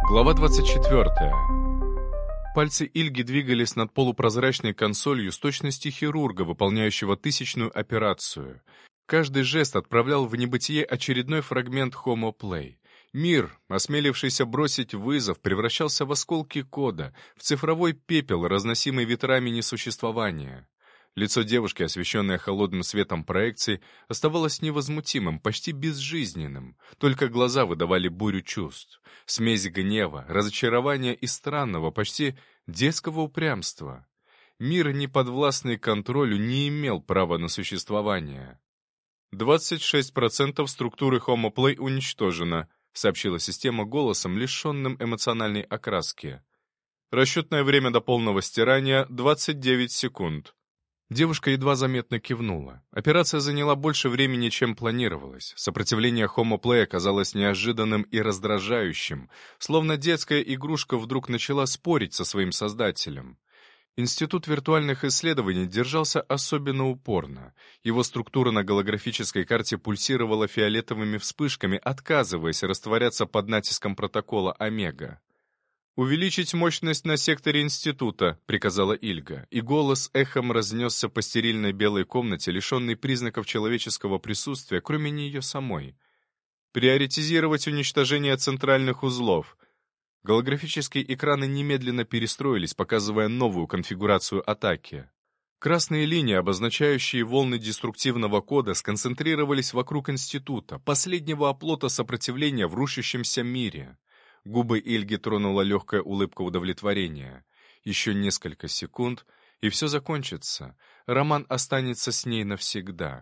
Глава 24. Пальцы Ильги двигались над полупрозрачной консолью с точностью хирурга, выполняющего тысячную операцию. Каждый жест отправлял в небытие очередной фрагмент Homo Play. Мир, осмелившийся бросить вызов, превращался в осколки кода, в цифровой пепел, разносимый ветрами несуществования. Лицо девушки, освещенное холодным светом проекции, оставалось невозмутимым, почти безжизненным. Только глаза выдавали бурю чувств. Смесь гнева, разочарования и странного, почти детского упрямства. Мир, неподвластный контролю, не имел права на существование. 26% структуры Homo Play уничтожено, сообщила система голосом, лишенным эмоциональной окраски. Расчетное время до полного стирания — 29 секунд. Девушка едва заметно кивнула. Операция заняла больше времени, чем планировалось. Сопротивление Homo Play оказалось неожиданным и раздражающим, словно детская игрушка вдруг начала спорить со своим создателем. Институт виртуальных исследований держался особенно упорно. Его структура на голографической карте пульсировала фиолетовыми вспышками, отказываясь растворяться под натиском протокола Омега. «Увеличить мощность на секторе института», — приказала Ильга, и голос эхом разнесся по стерильной белой комнате, лишенной признаков человеческого присутствия, кроме нее самой. «Приоритизировать уничтожение центральных узлов». Голографические экраны немедленно перестроились, показывая новую конфигурацию атаки. Красные линии, обозначающие волны деструктивного кода, сконцентрировались вокруг института, последнего оплота сопротивления в рушащемся мире. Губы Ильги тронула легкая улыбка удовлетворения. Еще несколько секунд, и все закончится. Роман останется с ней навсегда.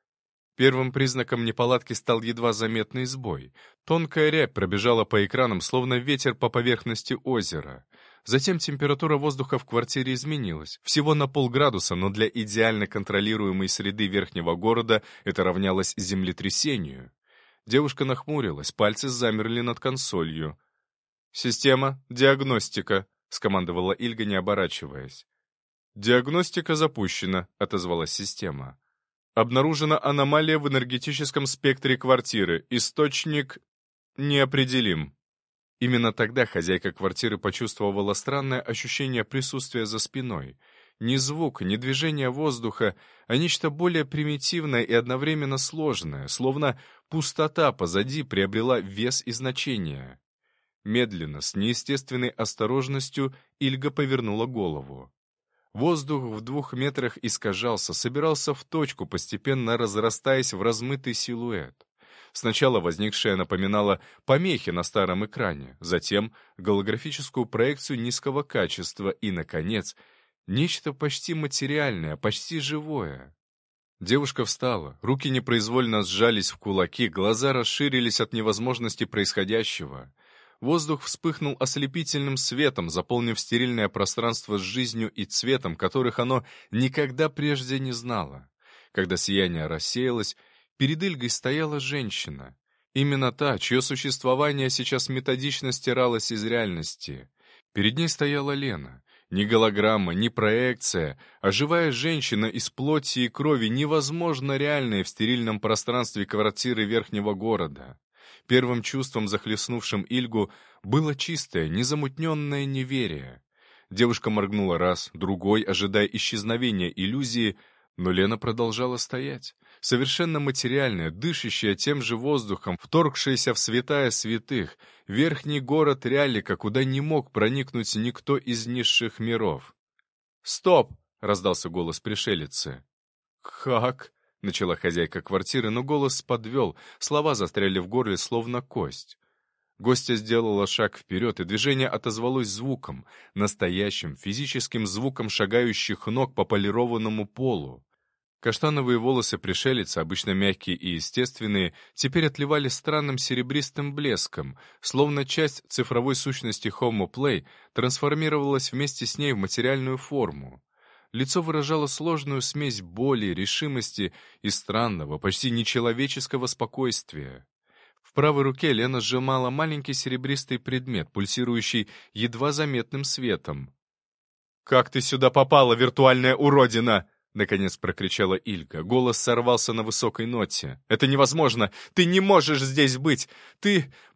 Первым признаком неполадки стал едва заметный сбой. Тонкая рябь пробежала по экранам, словно ветер по поверхности озера. Затем температура воздуха в квартире изменилась. Всего на полградуса, но для идеально контролируемой среды верхнего города это равнялось землетрясению. Девушка нахмурилась, пальцы замерли над консолью. «Система, диагностика», — скомандовала Ильга, не оборачиваясь. «Диагностика запущена», — отозвалась система. «Обнаружена аномалия в энергетическом спектре квартиры. Источник неопределим». Именно тогда хозяйка квартиры почувствовала странное ощущение присутствия за спиной. Ни звук, ни движение воздуха, а нечто более примитивное и одновременно сложное, словно пустота позади приобрела вес и значение. Медленно, с неестественной осторожностью, Ильга повернула голову. Воздух в 2 метрах искажался, собирался в точку, постепенно разрастаясь в размытый силуэт. Сначала возникшее напоминало помехи на старом экране, затем голографическую проекцию низкого качества и, наконец, нечто почти материальное, почти живое. Девушка встала, руки непроизвольно сжались в кулаки, глаза расширились от невозможности происходящего. Воздух вспыхнул ослепительным светом, заполнив стерильное пространство с жизнью и цветом, которых оно никогда прежде не знало. Когда сияние рассеялось, перед Ильгой стояла женщина. Именно та, чье существование сейчас методично стиралось из реальности. Перед ней стояла Лена. Ни голограмма, ни проекция, а живая женщина из плоти и крови, невозможно реальная в стерильном пространстве квартиры верхнего города. Первым чувством, захлестнувшим Ильгу, было чистое, незамутненное неверие. Девушка моргнула раз, другой, ожидая исчезновения иллюзии, но Лена продолжала стоять. Совершенно материальная, дышащая тем же воздухом, вторгшаяся в святая святых, верхний город Рялика, куда не мог проникнуть никто из низших миров. «Стоп!» — раздался голос пришелицы. «Как?» — начала хозяйка квартиры, но голос подвел, слова застряли в горле, словно кость. Гостья сделала шаг вперед, и движение отозвалось звуком, настоящим физическим звуком шагающих ног по полированному полу. Каштановые волосы пришелицы, обычно мягкие и естественные, теперь отливали странным серебристым блеском, словно часть цифровой сущности Homo Play трансформировалась вместе с ней в материальную форму. Лицо выражало сложную смесь боли, решимости и странного, почти нечеловеческого спокойствия. В правой руке Лена сжимала маленький серебристый предмет, пульсирующий едва заметным светом. «Как ты сюда попала, виртуальная уродина?» — наконец прокричала Ильга. Голос сорвался на высокой ноте. «Это невозможно! Ты не можешь здесь быть! Ты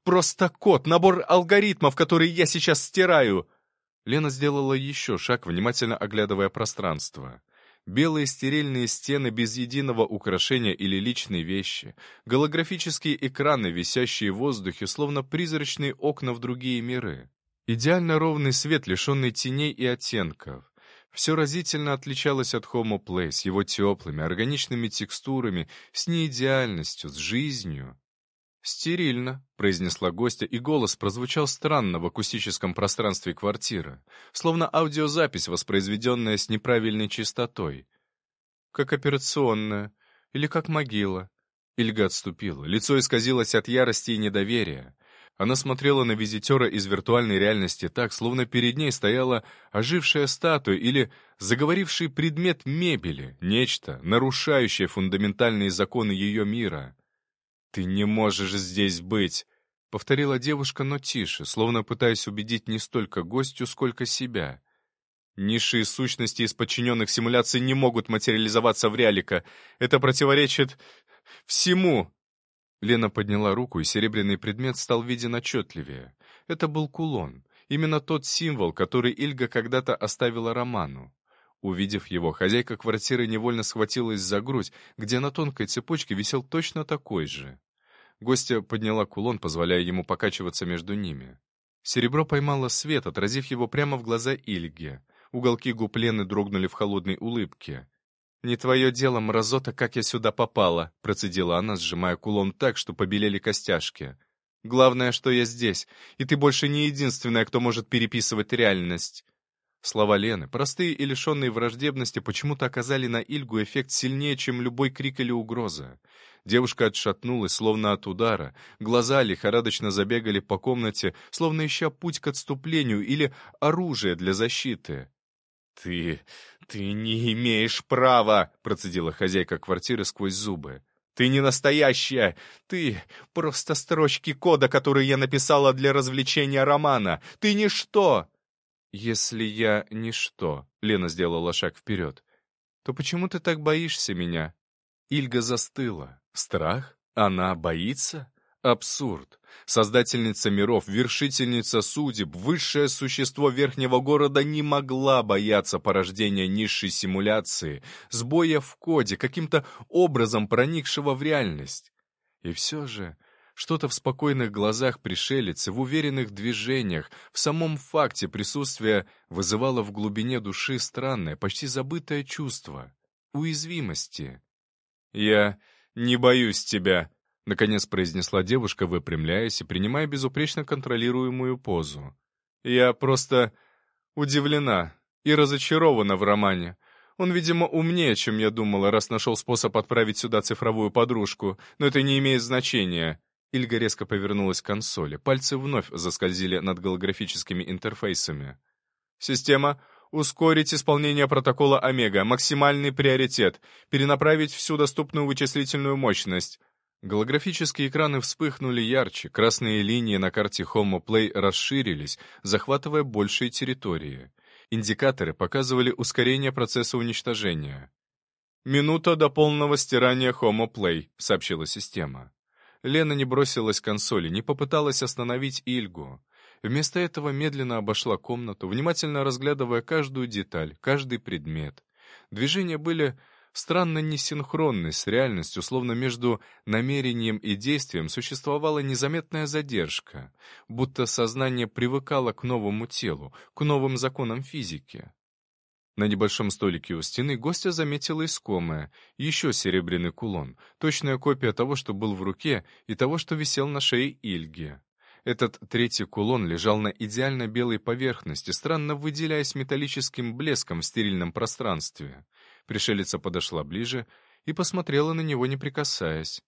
просто код, набор алгоритмов, которые я сейчас стираю!» Лена сделала еще шаг, внимательно оглядывая пространство. Белые стерильные стены без единого украшения или личной вещи, голографические экраны, висящие в воздухе, словно призрачные окна в другие миры. Идеально ровный свет, лишенный теней и оттенков. Все разительно отличалось от Homo Play с его теплыми, органичными текстурами, с неидеальностью, с жизнью. «Стерильно», — произнесла гостья, и голос прозвучал странно в акустическом пространстве квартиры, словно аудиозапись, воспроизведенная с неправильной частотой. «Как операционная. Или как могила». Ильга отступила. Лицо исказилось от ярости и недоверия. Она смотрела на визитера из виртуальной реальности так, словно перед ней стояла ожившая статуя или заговоривший предмет мебели, нечто, нарушающее фундаментальные законы ее мира. «Ты не можешь здесь быть», — повторила девушка, но тише, словно пытаясь убедить не столько гостью, сколько себя. «Низшие сущности из подчиненных симуляций не могут материализоваться в реалика. Это противоречит всему». Лена подняла руку, и серебряный предмет стал виден отчетливее. Это был кулон, именно тот символ, который Ильга когда-то оставила Роману. Увидев его, хозяйка квартиры невольно схватилась за грудь, где на тонкой цепочке висел точно такой же. Гостья подняла кулон, позволяя ему покачиваться между ними. Серебро поймало свет, отразив его прямо в глаза Ильге. Уголки губ Лены дрогнули в холодной улыбке. «Не твое дело, мразота, как я сюда попала», — процедила она, сжимая кулон так, что побелели костяшки. «Главное, что я здесь, и ты больше не единственная, кто может переписывать реальность». Слова Лены, простые и лишенные враждебности, почему-то оказали на Ильгу эффект сильнее, чем любой крик или угроза. Девушка отшатнулась, словно от удара, глаза лихорадочно забегали по комнате, словно ища путь к отступлению или оружие для защиты. «Ты не имеешь права!» — процедила хозяйка квартиры сквозь зубы. «Ты не настоящая! Ты просто строчки кода, которые я написала для развлечения Романа! Ты ничто!» «Если я ничто», — Лена сделала шаг вперед, «то почему ты так боишься меня?» Ильга застыла. Страх? Она боится? Абсурд. Создательница миров, вершительница судеб, высшее существо верхнего города не могла бояться порождения низшей симуляции, сбоя в коде, каким-то образом проникшего в реальность. И все же... Что-то в спокойных глазах пришелицы, в уверенных движениях, в самом факте присутствия вызывало в глубине души странное, почти забытое чувство — уязвимости. «Я не боюсь тебя», — наконец произнесла девушка, выпрямляясь и принимая безупречно контролируемую позу. «Я просто удивлена и разочарована в Романе. Он, видимо, умнее, чем я думала, раз нашел способ отправить сюда цифровую подружку, но это не имеет значения». Ильга резко повернулась к консоли. Пальцы вновь заскользили над голографическими интерфейсами. «Система, ускорить исполнение протокола Омега. Максимальный приоритет. Перенаправить всю доступную вычислительную мощность». Голографические экраны вспыхнули ярче, красные линии на карте Homo Play расширились, захватывая большие территории. Индикаторы показывали ускорение процесса уничтожения. «Минута до полного стирания Homo Play», — сообщила система. Лена не бросилась к консоли, не попыталась остановить Ильгу. Вместо этого медленно обошла комнату, внимательно разглядывая каждую деталь, каждый предмет. Движения были странно несинхронны с реальностью, словно между намерением и действием существовала незаметная задержка, будто сознание привыкало к новому телу, к новым законам физики. На небольшом столике у стены гостья заметила искомое, еще серебряный кулон, точная копия того, что был в руке, и того, что висел на шее Ильги. Этот третий кулон лежал на идеально белой поверхности, странно выделяясь металлическим блеском в стерильном пространстве. Пришелица подошла ближе и посмотрела на него, не прикасаясь.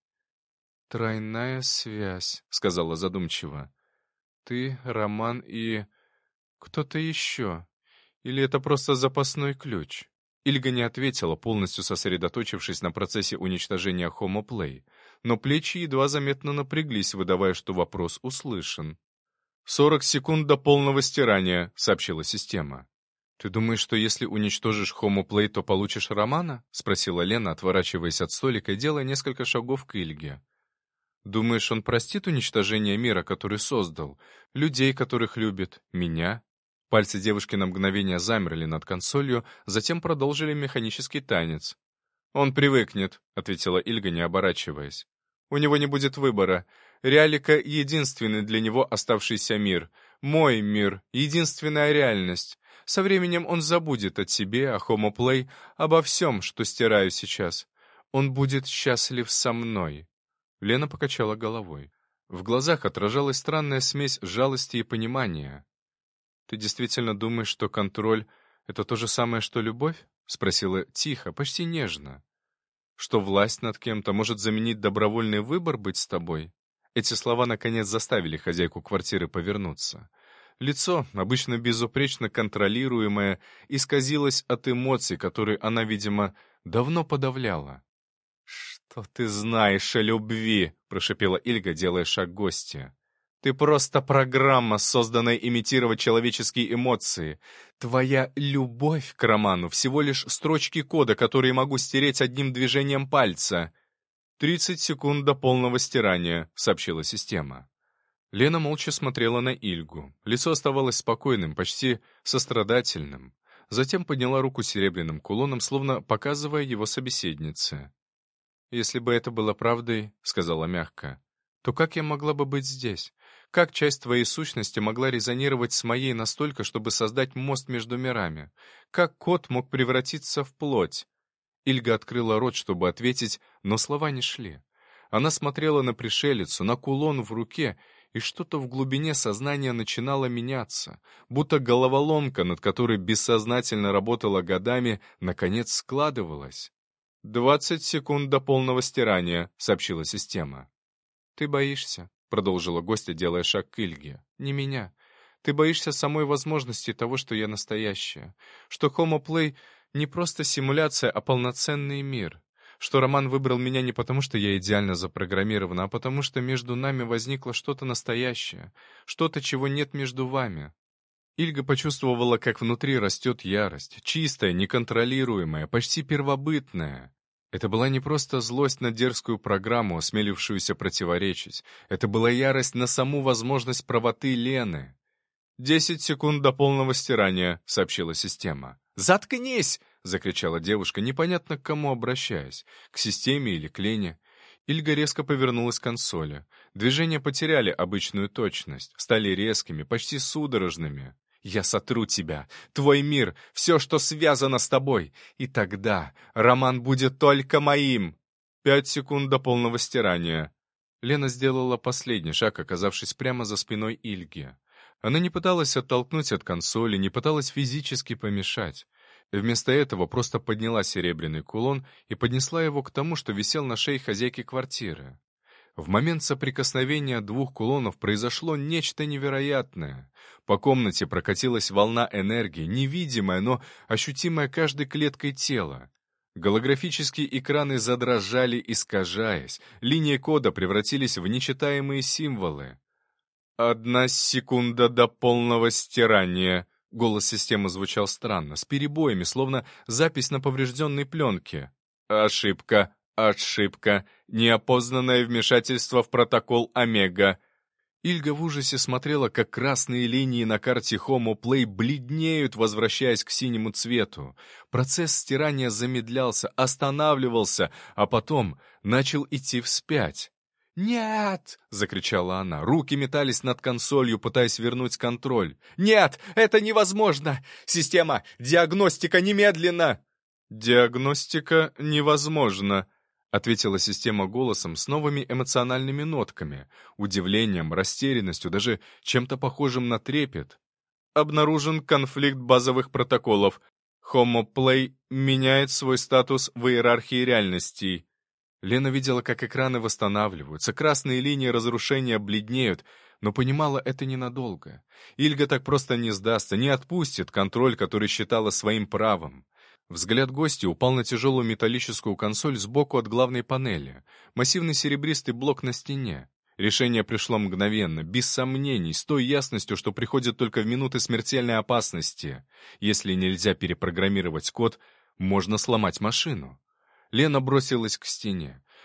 «Тройная связь», — сказала задумчиво. «Ты, Роман и... кто-то еще». Или это просто запасной ключ? Ильга не ответила, полностью сосредоточившись на процессе уничтожения Homo Play, но плечи едва заметно напряглись, выдавая, что вопрос услышан. «40 секунд до полного стирания», — сообщила система. «Ты думаешь, что если уничтожишь Homo Play, то получишь Романа?» — спросила Лена, отворачиваясь от столика и делая несколько шагов к Ильге. Думаешь, он простит уничтожение мира, который создал? Людей, которых любит? Меня? Пальцы девушки на мгновение замерли над консолью, затем продолжили механический танец. «Он привыкнет», — ответила Ильга, не оборачиваясь. «У него не будет выбора. Реалика — единственный для него оставшийся мир. Мой мир — единственная реальность. Со временем он забудет о тебе, о Homo Play, обо всем, что стираю сейчас. Он будет счастлив со мной». Лена покачала головой. В глазах отражалась странная смесь жалости и понимания. «Ты действительно думаешь, что контроль — это то же самое, что любовь?» — спросила тихо, почти нежно. «Что власть над кем-то может заменить добровольный выбор быть с тобой?» Эти слова, наконец, заставили хозяйку квартиры повернуться. Лицо, обычно безупречно контролируемое, исказилось от эмоций, которые она, видимо, давно подавляла. «Что ты знаешь о любви?» — прошипела Ильга, делая шаг к гостья. «Ты просто программа, созданная имитировать человеческие эмоции. Твоя любовь к роману — всего лишь строчки кода, которые могу стереть одним движением пальца». 30 секунд до полного стирания», — сообщила система. Лена молча смотрела на Ильгу. Лицо оставалось спокойным, почти сострадательным. Затем подняла руку серебряным кулоном, словно показывая его собеседнице. «Если бы это было правдой, — сказала мягко, — то как я могла бы быть здесь? Как часть твоей сущности могла резонировать с моей настолько, чтобы создать мост между мирами? Как кот мог превратиться в плоть?» Ильга открыла рот, чтобы ответить, но слова не шли. Она смотрела на пришелицу, на кулон в руке, и что-то в глубине сознания начинало меняться, будто головоломка, над которой бессознательно работала годами, наконец складывалась. 20 секунд до полного стирания», — сообщила система. «Ты боишься», — продолжила гостья, делая шаг к Ильге. «Не меня. Ты боишься самой возможности того, что я настоящая. Что Homo Play не просто симуляция, а полноценный мир. Что Роман выбрал меня не потому, что я идеально запрограммирована, а потому, что между нами возникло что-то настоящее, что-то, чего нет между вами». Ильга почувствовала, как внутри растет ярость, чистая, неконтролируемая, почти первобытная. Это была не просто злость на дерзкую программу, осмелившуюся противоречить. Это была ярость на саму возможность правоты Лены. 10 секунд до полного стирания», — сообщила система. «Заткнись!» — закричала девушка, непонятно к кому обращаясь, к системе или к Лене. Ильга резко повернулась к консоли. Движения потеряли обычную точность, стали резкими, почти судорожными. «Я сотру тебя, твой мир, все, что связано с тобой, и тогда Роман будет только моим!» 5 секунд до полного стирания. Лена сделала последний шаг, оказавшись прямо за спиной Ильги. Она не пыталась оттолкнуть от консоли, не пыталась физически помешать. Вместо этого просто подняла серебряный кулон и поднесла его к тому, что висел на шее хозяйки квартиры. В момент соприкосновения двух кулонов произошло нечто невероятное. По комнате прокатилась волна энергии, невидимая, но ощутимая каждой клеткой тела. Голографические экраны задрожали, искажаясь, линии кода превратились в нечитаемые символы. 1 секунда до полного стирания. Голос системы звучал странно, с перебоями, словно запись на поврежденной пленке. «Ошибка, ошибка, неопознанное вмешательство в протокол Омега». Ильга в ужасе смотрела, как красные линии на карте Homo Play бледнеют, возвращаясь к синему цвету. Процесс стирания замедлялся, останавливался, а потом начал идти вспять. «Нет!» — закричала она. Руки метались над консолью, пытаясь вернуть контроль. «Нет! Это невозможно! Система! Диагностика немедленно!» «Диагностика невозможно», — ответила система голосом с новыми эмоциональными нотками, удивлением, растерянностью, даже чем-то похожим на трепет. «Обнаружен конфликт базовых протоколов. Homo Play меняет свой статус в иерархии реальностей». Лена видела, как экраны восстанавливаются, красные линии разрушения бледнеют, но понимала это ненадолго. Ильга так просто не сдастся, не отпустит контроль, который считала своим правом. Взгляд гостя упал на тяжелую металлическую консоль сбоку от главной панели, массивный серебристый блок на стене. Решение пришло мгновенно, без сомнений, с той ясностью, что приходит только в минуты смертельной опасности. Если нельзя перепрограммировать код, можно сломать машину. Лена бросилась к стене.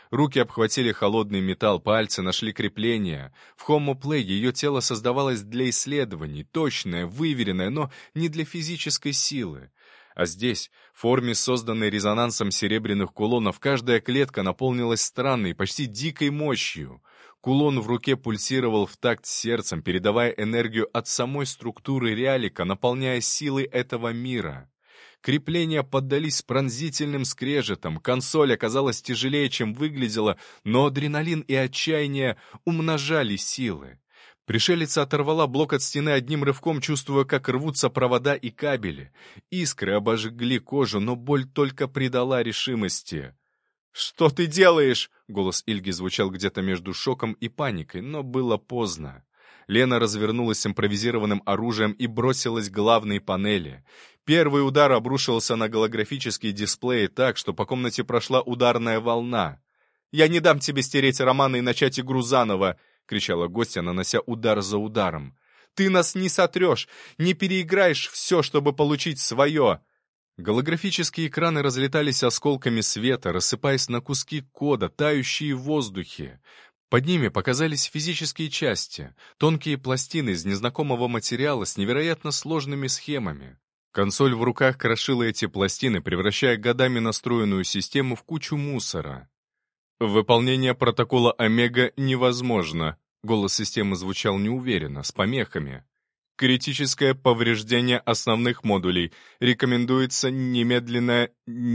Руки обхватили холодный металл, пальцы нашли крепления. В Homo Play ее тело создавалось для исследований, точное, выверенное, но не для физической силы. А здесь, в форме, созданной резонансом серебряных кулонов, каждая клетка наполнилась странной, почти дикой мощью. Кулон в руке пульсировал в такт с сердцем, передавая энергию от самой структуры реалика, наполняя силой этого мира. Крепления поддались с пронзительным скрежетом, консоль оказалась тяжелее, чем выглядела, но адреналин и отчаяние умножали силы. Пришелица оторвала блок от стены одним рывком, чувствуя, как рвутся провода и кабели. Искры обожгли кожу, но боль только придала решимости. «Что ты делаешь?» — голос Ильги звучал где-то между шоком и паникой, но было поздно. Лена развернулась с импровизированным оружием и бросилась к главной панели. Первый удар обрушился на голографические дисплеи так, что по комнате прошла ударная волна. «Я не дам тебе стереть романы и начать игру заново!» — кричала гостья, нанося удар за ударом. «Ты нас не сотрешь, не переиграешь все, чтобы получить свое!» Голографические экраны разлетались осколками света, рассыпаясь на куски кода, тающие в воздухе. Под ними показались физические части, тонкие пластины из незнакомого материала с невероятно сложными схемами. Консоль в руках крошила эти пластины, превращая годами настроенную систему в кучу мусора. «Выполнение протокола Омега невозможно», — голос системы звучал неуверенно, с помехами. «Критическое повреждение основных модулей. Рекомендуется немедленное...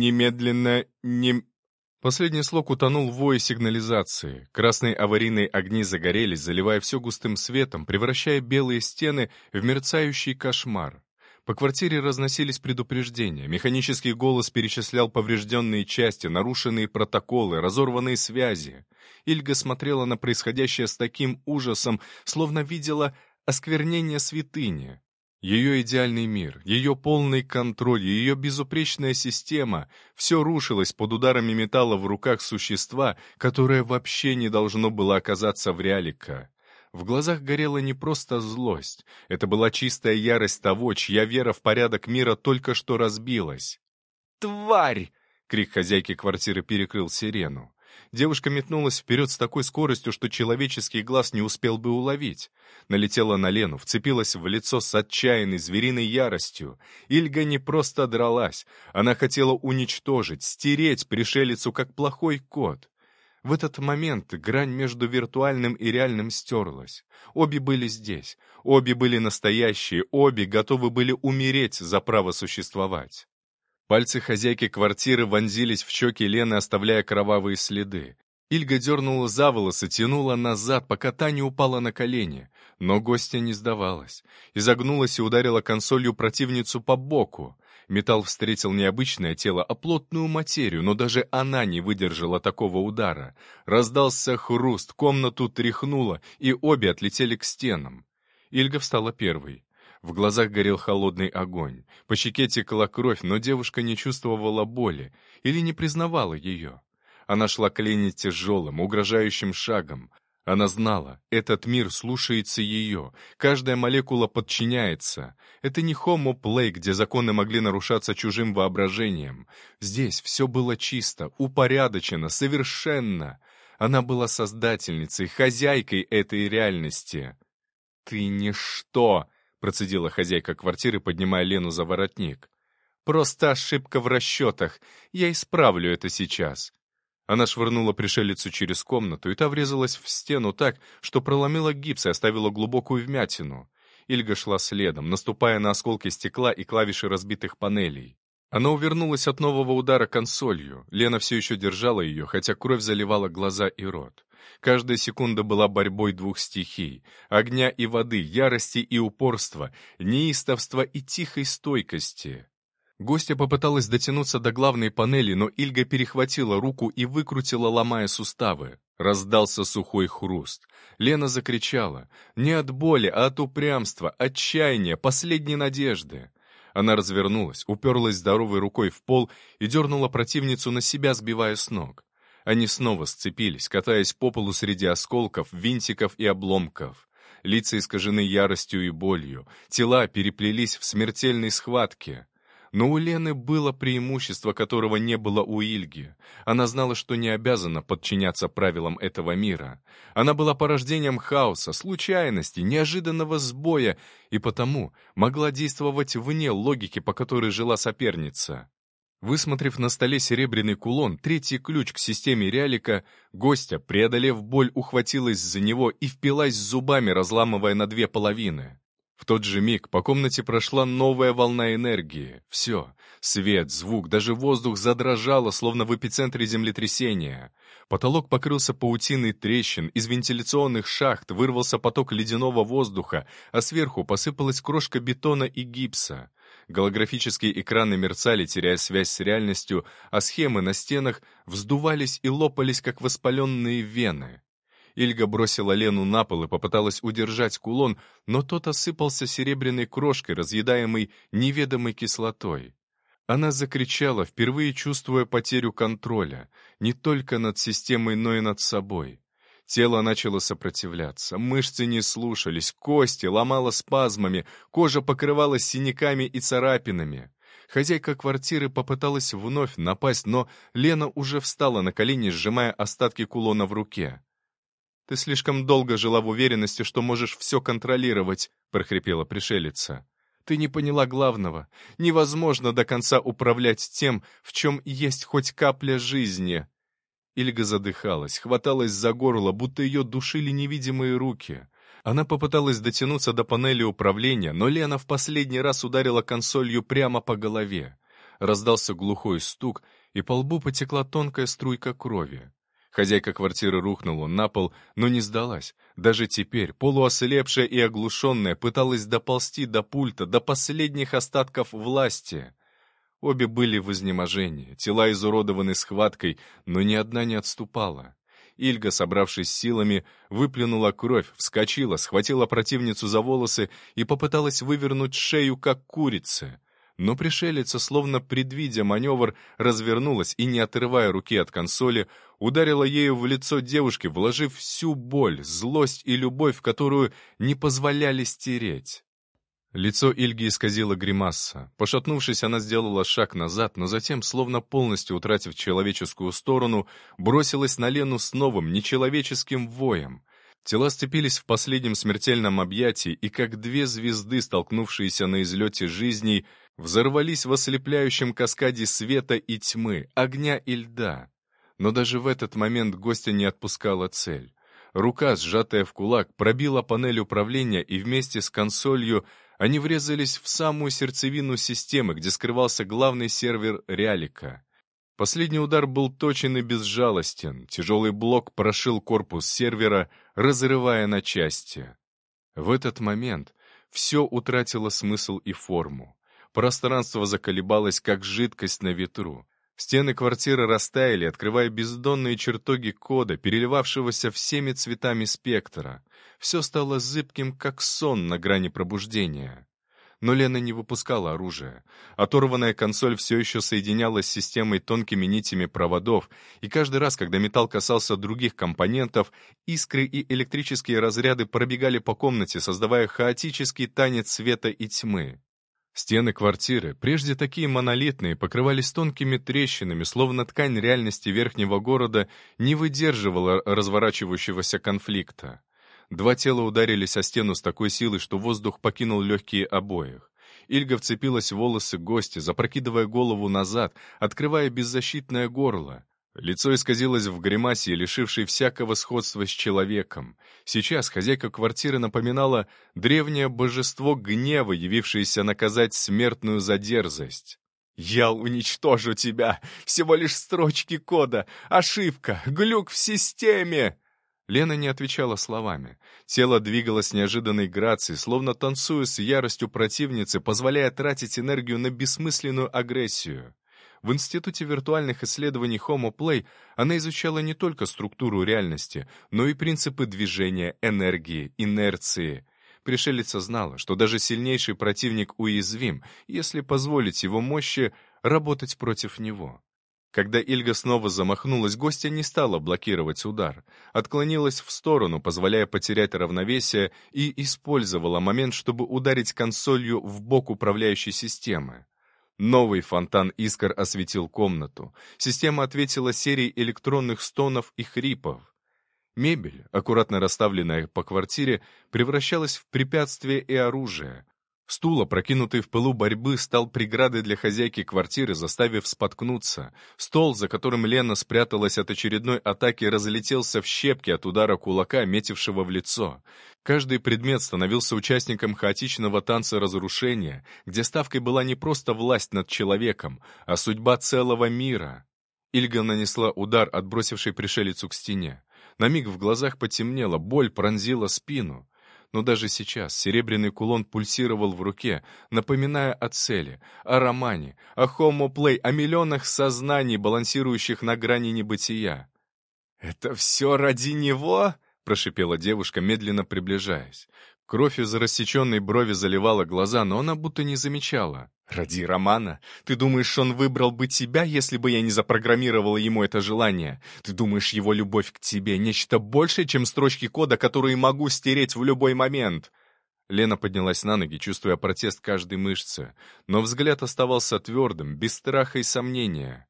Последний слог утонул в вое сигнализации. Красные аварийные огни загорелись, заливая все густым светом, превращая белые стены в мерцающий кошмар. По квартире разносились предупреждения. Механический голос перечислял поврежденные части, нарушенные протоколы, разорванные связи. Ильга смотрела на происходящее с таким ужасом, словно видела осквернение святыни. Ее идеальный мир, ее полный контроль, ее безупречная система — все рушилось под ударами металла в руках существа, которое вообще не должно было оказаться в реалика. В глазах горела не просто злость, это была чистая ярость того, чья вера в порядок мира только что разбилась. «Тварь!» — крик хозяйки квартиры перекрыл сирену. Девушка метнулась вперед с такой скоростью, что человеческий глаз не успел бы уловить. Налетела на Лену, вцепилась в лицо с отчаянной звериной яростью. Ильга не просто дралась, она хотела уничтожить, стереть пришелицу, как плохой кот. В этот момент грань между виртуальным и реальным стерлась. Обе были здесь, обе были настоящие, обе готовы были умереть за право существовать. Пальцы хозяйки квартиры вонзились в щеки Лены, оставляя кровавые следы. Ильга дернула за волосы, тянула назад, пока та не упала на колени. Но гостья не сдавалась. Изогнулась и ударила консолью противницу по боку. Металл встретил не обычное тело, а плотную материю, но даже она не выдержала такого удара. Раздался хруст, комнату тряхнуло, и обе отлетели к стенам. Ильга встала первой. В глазах горел холодный огонь. По щеке текла кровь, но девушка не чувствовала боли или не признавала ее. Она шла к Лене тяжелым, угрожающим шагом. Она знала, этот мир слушается ее, каждая молекула подчиняется. Это не Homo Play, где законы могли нарушаться чужим воображением. Здесь все было чисто, упорядочено, совершенно. Она была создательницей, хозяйкой этой реальности. «Ты ничто!» — процедила хозяйка квартиры, поднимая Лену за воротник. «Просто ошибка в расчетах. Я исправлю это сейчас». Она швырнула пришелицу через комнату, и та врезалась в стену так, что проломила гипс и оставила глубокую вмятину. Ильга шла следом, наступая на осколки стекла и клавиши разбитых панелей. Она увернулась от нового удара консолью. Лена все еще держала ее, хотя кровь заливала глаза и рот. Каждая секунда была борьбой двух стихий — огня и воды, ярости и упорства, неистовства и тихой стойкости. Гостья попыталась дотянуться до главной панели, но Ильга перехватила руку и выкрутила, ломая суставы. Раздался сухой хруст. Лена закричала. Не от боли, а от упрямства, отчаяния, последней надежды. Она развернулась, уперлась здоровой рукой в пол и дернула противницу на себя, сбивая с ног. Они снова сцепились, катаясь по полу среди осколков, винтиков и обломков. Лица искажены яростью и болью, тела переплелись в смертельной схватке. Но у Лены было преимущество, которого не было у Ильги. Она знала, что не обязана подчиняться правилам этого мира. Она была порождением хаоса, случайности, неожиданного сбоя, и потому могла действовать вне логики, по которой жила соперница. Высмотрев на столе серебряный кулон, третий ключ к системе Реалика, гостья, преодолев боль, ухватилась за него и впилась зубами, разламывая на две половины. В тот же миг по комнате прошла новая волна энергии. Все — свет, звук, даже воздух задрожало, словно в эпицентре землетрясения. Потолок покрылся паутиной трещин, из вентиляционных шахт вырвался поток ледяного воздуха, а сверху посыпалась крошка бетона и гипса. Голографические экраны мерцали, теряя связь с реальностью, а схемы на стенах вздувались и лопались, как воспаленные вены. Ильга бросила Лену на пол и попыталась удержать кулон, но тот осыпался серебряной крошкой, разъедаемой неведомой кислотой. Она закричала, впервые чувствуя потерю контроля, не только над системой, но и над собой. Тело начало сопротивляться, мышцы не слушались, кости ломало спазмами, кожа покрывалась синяками и царапинами. Хозяйка квартиры попыталась вновь напасть, но Лена уже встала на колени, сжимая остатки кулона в руке. «Ты слишком долго жила в уверенности, что можешь все контролировать», — прохрипела пришелица. «Ты не поняла главного. Невозможно до конца управлять тем, в чем есть хоть капля жизни». Ильга задыхалась, хваталась за горло, будто ее душили невидимые руки. Она попыталась дотянуться до панели управления, но Лена в последний раз ударила консолью прямо по голове. Раздался глухой стук, и по лбу потекла тонкая струйка крови. Хозяйка квартиры рухнула на пол, но не сдалась. Даже теперь, полуослепшая и оглушенная, пыталась доползти до пульта, до последних остатков власти. Обе были в изнеможении, тела изуродованы схваткой, но ни одна не отступала. Ильга, собравшись силами, выплюнула кровь, вскочила, схватила противницу за волосы и попыталась вывернуть шею, как курица. Но пришелица, словно предвидя маневр, развернулась и, не отрывая руки от консоли, ударила ею в лицо девушки, вложив всю боль, злость и любовь, которую не позволяли стереть. Лицо Ильги исказило гримаса. Пошатнувшись, она сделала шаг назад, но затем, словно полностью утратив человеческую сторону, бросилась на Лену с новым, нечеловеческим воем. Тела сцепились в последнем смертельном объятии, и как две звезды, столкнувшиеся на излете жизней, взорвались в ослепляющем каскаде света и тьмы, огня и льда. Но даже в этот момент гостья не отпускала цель. Рука, сжатая в кулак, пробила панель управления, и вместе с консолью они врезались в самую сердцевину системы, где скрывался главный сервер Реалика. Последний удар был точен и безжалостен. Тяжелый блок прошил корпус сервера, разрывая на части. В этот момент все утратило смысл и форму. Пространство заколебалось, как жидкость на ветру. Стены квартиры растаяли, открывая бездонные чертоги кода, переливавшегося всеми цветами спектра. Все стало зыбким, как сон на грани пробуждения. Но Лена не выпускала оружия. Оторванная консоль все еще соединялась с системой тонкими нитями проводов, и каждый раз, когда металл касался других компонентов, искры и электрические разряды пробегали по комнате, создавая хаотический танец света и тьмы. Стены квартиры, прежде такие монолитные, покрывались тонкими трещинами, словно ткань реальности верхнего города не выдерживала разворачивающегося конфликта. Два тела ударились о стену с такой силой, что воздух покинул легкие обоих. Ильга вцепилась в волосы гостя, запрокидывая голову назад, открывая беззащитное горло. Лицо исказилось в гримасе, лишившей всякого сходства с человеком. Сейчас хозяйка квартиры напоминала древнее божество гнева, явившееся наказать смертную за дерзость. «Я уничтожу тебя! Всего лишь строчки кода! Ошибка! Глюк в системе!» Лена не отвечала словами. Тело двигалось с неожиданной грацией, словно танцуя с яростью противницы, позволяя тратить энергию на бессмысленную агрессию. В Институте виртуальных исследований Homo Play она изучала не только структуру реальности, но и принципы движения, энергии, инерции. Пришелица знала, что даже сильнейший противник уязвим, если позволить его мощи работать против него. Когда Ильга снова замахнулась, гостья не стала блокировать удар, отклонилась в сторону, позволяя потерять равновесие, и использовала момент, чтобы ударить консолью в бок управляющей системы. Новый фонтан искр осветил комнату. Система ответила серией электронных стонов и хрипов. Мебель, аккуратно расставленная по квартире, превращалась в препятствие и оружие. Стул, опрокинутый в пылу борьбы, стал преградой для хозяйки квартиры, заставив споткнуться. Стол, за которым Лена спряталась от очередной атаки, разлетелся в щепки от удара кулака, метившего в лицо. Каждый предмет становился участником хаотичного танца разрушения, где ставкой была не просто власть над человеком, а судьба целого мира. Ильга нанесла удар, отбросивший пришелицу к стене. На миг в глазах потемнело, боль пронзила спину. Но даже сейчас серебряный кулон пульсировал в руке, напоминая о цели, о романе, о хомо-плей, о миллионах сознаний, балансирующих на грани небытия. «Это все ради него?» — прошипела девушка, медленно приближаясь. Кровь из рассеченной брови заливала глаза, но она будто не замечала. «Ради романа? Ты думаешь, он выбрал бы тебя, если бы я не запрограммировала ему это желание? Ты думаешь, его любовь к тебе — нечто большее, чем строчки кода, которые могу стереть в любой момент?» Лена поднялась на ноги, чувствуя протест каждой мышцы, но взгляд оставался твердым, без страха и сомнения.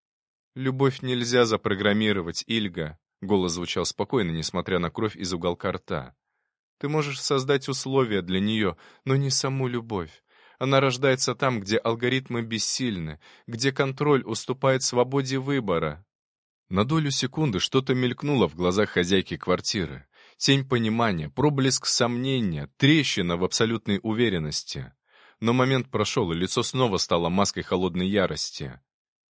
«Любовь нельзя запрограммировать, Ильга», — голос звучал спокойно, несмотря на кровь из уголка рта. «Ты можешь создать условия для нее, но не саму любовь. Она рождается там, где алгоритмы бессильны, где контроль уступает свободе выбора». На долю секунды что-то мелькнуло в глазах хозяйки квартиры. Тень понимания, проблеск сомнения, трещина в абсолютной уверенности. Но момент прошел, и лицо снова стало маской холодной ярости.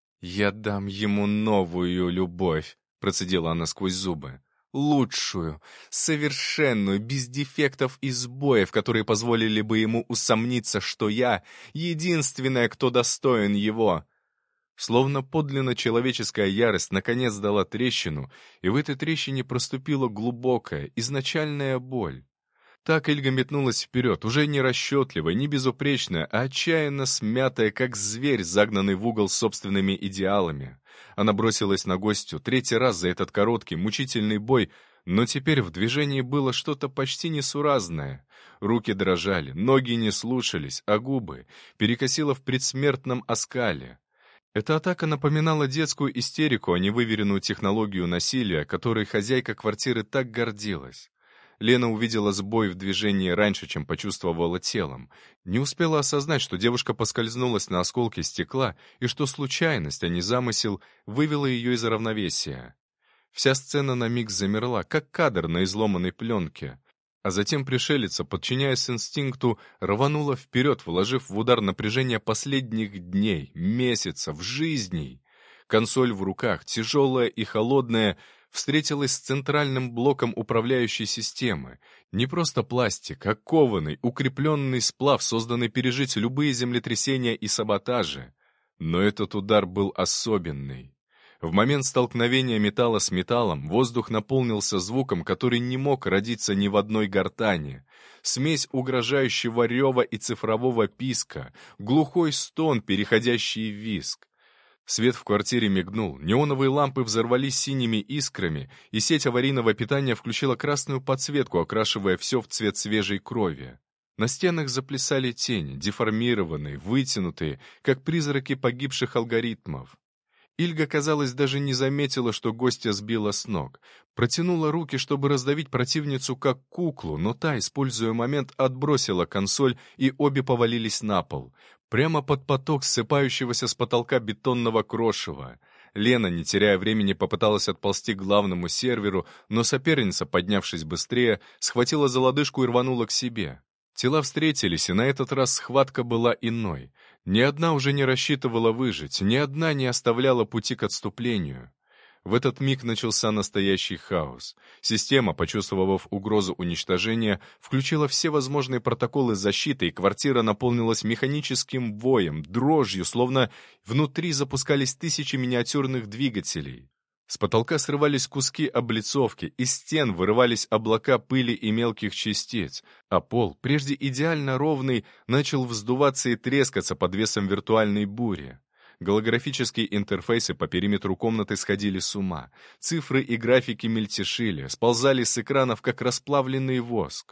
«Я дам ему новую любовь», — процедила она сквозь зубы. «Лучшую, совершенную, без дефектов и сбоев, которые позволили бы ему усомниться, что я — единственная, кто достоин его». Словно подлинно человеческая ярость наконец дала трещину, и в этой трещине проступила глубокая, изначальная боль. Так Ильга метнулась вперед, уже не расчетливая, не безупречная, а отчаянно смятая, как зверь, загнанный в угол собственными идеалами. Она бросилась на гостью третий раз за этот короткий, мучительный бой, но теперь в движении было что-то почти несуразное. Руки дрожали, ноги не слушались, а губы перекосило в предсмертном оскале. Эта атака напоминала детскую истерику, а не выверенную технологию насилия, которой хозяйка квартиры так гордилась. Лена увидела сбой в движении раньше, чем почувствовала телом. Не успела осознать, что девушка поскользнулась на осколке стекла и что случайность, а не замысел, вывела ее из равновесия. Вся сцена на миг замерла, как кадр на изломанной пленке. А затем пришелица, подчиняясь инстинкту, рванула вперед, вложив в удар напряжение последних дней, месяцев, жизней. Консоль в руках, тяжелая и холодная, встретилась с центральным блоком управляющей системы. Не просто пластик, а кованый, укрепленный сплав, созданный пережить любые землетрясения и саботажи. Но этот удар был особенный. В момент столкновения металла с металлом воздух наполнился звуком, который не мог родиться ни в одной гортани. Смесь угрожающего рева и цифрового писка, глухой стон, переходящий в визг. Свет в квартире мигнул, неоновые лампы взорвались синими искрами, и сеть аварийного питания включила красную подсветку, окрашивая все в цвет свежей крови. На стенах заплясали тени, деформированные, вытянутые, как призраки погибших алгоритмов. Ильга, казалось, даже не заметила, что гостья сбила с ног. Протянула руки, чтобы раздавить противницу как куклу, но та, используя момент, отбросила консоль, и обе повалились на пол. Прямо под поток ссыпающегося с потолка бетонного крошева. Лена, не теряя времени, попыталась отползти к главному серверу, но соперница, поднявшись быстрее, схватила за лодыжку и рванула к себе. Тела встретились, и на этот раз схватка была иной. Ни одна уже не рассчитывала выжить, ни одна не оставляла пути к отступлению. В этот миг начался настоящий хаос. Система, почувствовав угрозу уничтожения, включила все возможные протоколы защиты, и квартира наполнилась механическим воем, дрожью, словно внутри запускались тысячи миниатюрных двигателей. С потолка срывались куски облицовки, из стен вырывались облака пыли и мелких частиц, а пол, прежде идеально ровный, начал вздуваться и трескаться под весом виртуальной бури. Голографические интерфейсы по периметру комнаты сходили с ума. Цифры и графики мельтешили, сползали с экранов, как расплавленный воск.